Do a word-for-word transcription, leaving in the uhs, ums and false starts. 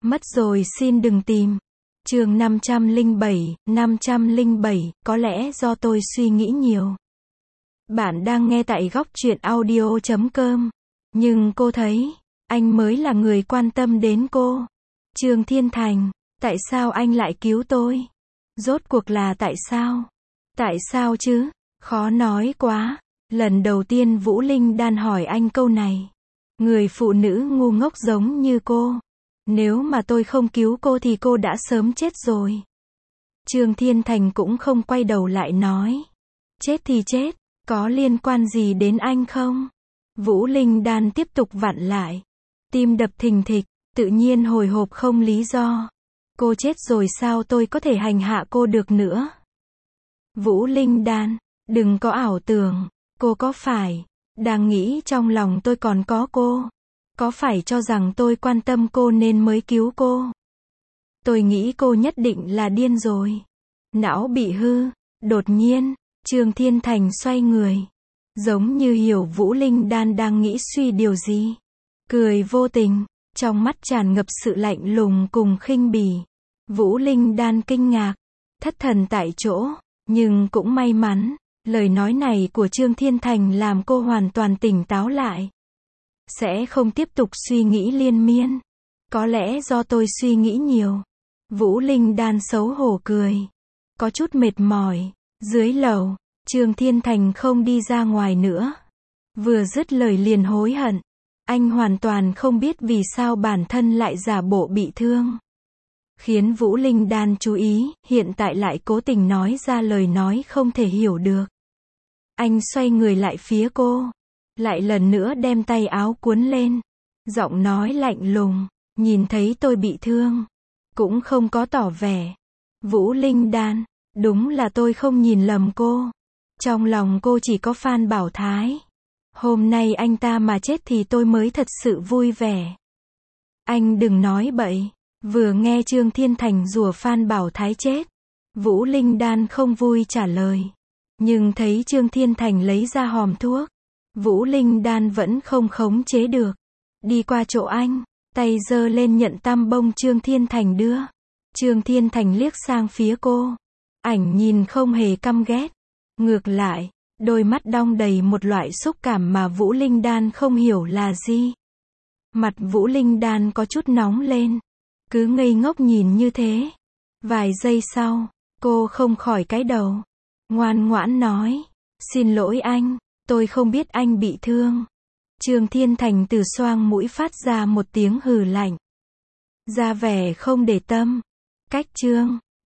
Mất rồi xin đừng tìm. Chương năm trăm lẻ bảy, năm trăm lẻ bảy, có lẽ do tôi suy nghĩ nhiều. Bạn đang nghe tại góc truyện audio chấm com. Nhưng cô thấy, anh mới là người quan tâm đến cô. Trương Thiên Thành, tại sao anh lại cứu tôi? Rốt cuộc là tại sao? Tại sao chứ? Khó nói quá. Lần đầu tiên Vũ Linh Đan hỏi anh câu này. Người phụ nữ ngu ngốc giống như cô. Nếu mà tôi không cứu cô thì cô đã sớm chết rồi. Trương Thiên Thành cũng không quay đầu lại nói. Chết thì chết, có liên quan gì đến anh không? Vũ Linh Đan tiếp tục vặn lại. Tim đập thình thịch, tự nhiên hồi hộp không lý do. Cô chết rồi sao tôi có thể hành hạ cô được nữa? Vũ Linh Đan, đừng có ảo tưởng. Cô có phải đang nghĩ trong lòng tôi còn có cô? Có phải cho rằng tôi quan tâm cô nên mới cứu cô? Tôi nghĩ cô nhất định là điên rồi. Não bị hư. Đột nhiên, Trương Thiên Thành xoay người. Giống như hiểu Vũ Linh Đan đang nghĩ suy điều gì. Cười vô tình, trong mắt tràn ngập sự lạnh lùng cùng khinh bỉ. Vũ Linh Đan kinh ngạc, thất thần tại chỗ, nhưng cũng may mắn. Lời nói này của Trương Thiên Thành làm cô hoàn toàn tỉnh táo lại. Sẽ không tiếp tục suy nghĩ liên miên. Có lẽ do tôi suy nghĩ nhiều. Vũ Linh Đan xấu hổ cười. Có chút mệt mỏi. Dưới lầu, Trương Thiên Thành không đi ra ngoài nữa. Vừa dứt lời liền hối hận. Anh hoàn toàn không biết vì sao bản thân lại giả bộ bị thương. Khiến Vũ Linh Đan chú ý, hiện tại lại cố tình nói ra lời nói không thể hiểu được. Anh xoay người lại phía cô. Lại lần nữa đem tay áo cuốn lên. Giọng nói lạnh lùng. Nhìn thấy tôi bị thương. Cũng không có tỏ vẻ. Vũ Linh Đan, đúng là tôi không nhìn lầm cô. Trong lòng cô chỉ có Phan Bảo Thái. Hôm nay anh ta mà chết thì tôi mới thật sự vui vẻ. Anh đừng nói bậy. Vừa nghe Trương Thiên Thành rủa Phan Bảo Thái chết. Vũ Linh Đan không vui trả lời. Nhưng thấy Trương Thiên Thành lấy ra hòm thuốc. Vũ Linh Đan vẫn không khống chế được. Đi qua chỗ anh, tay giơ lên nhận tăm bông Trương Thiên Thành đưa. Trương Thiên Thành liếc sang phía cô. Ảnh nhìn không hề căm ghét. Ngược lại, đôi mắt đong đầy một loại xúc cảm mà Vũ Linh Đan không hiểu là gì. Mặt Vũ Linh Đan có chút nóng lên. Cứ ngây ngốc nhìn như thế. Vài giây sau, cô không khỏi cái đầu. Ngoan ngoãn nói. Xin lỗi anh, tôi không biết anh bị thương. Trương Thiên Thành từ xoang mũi phát ra một tiếng hừ lạnh. Ra vẻ không để tâm. Cách Trương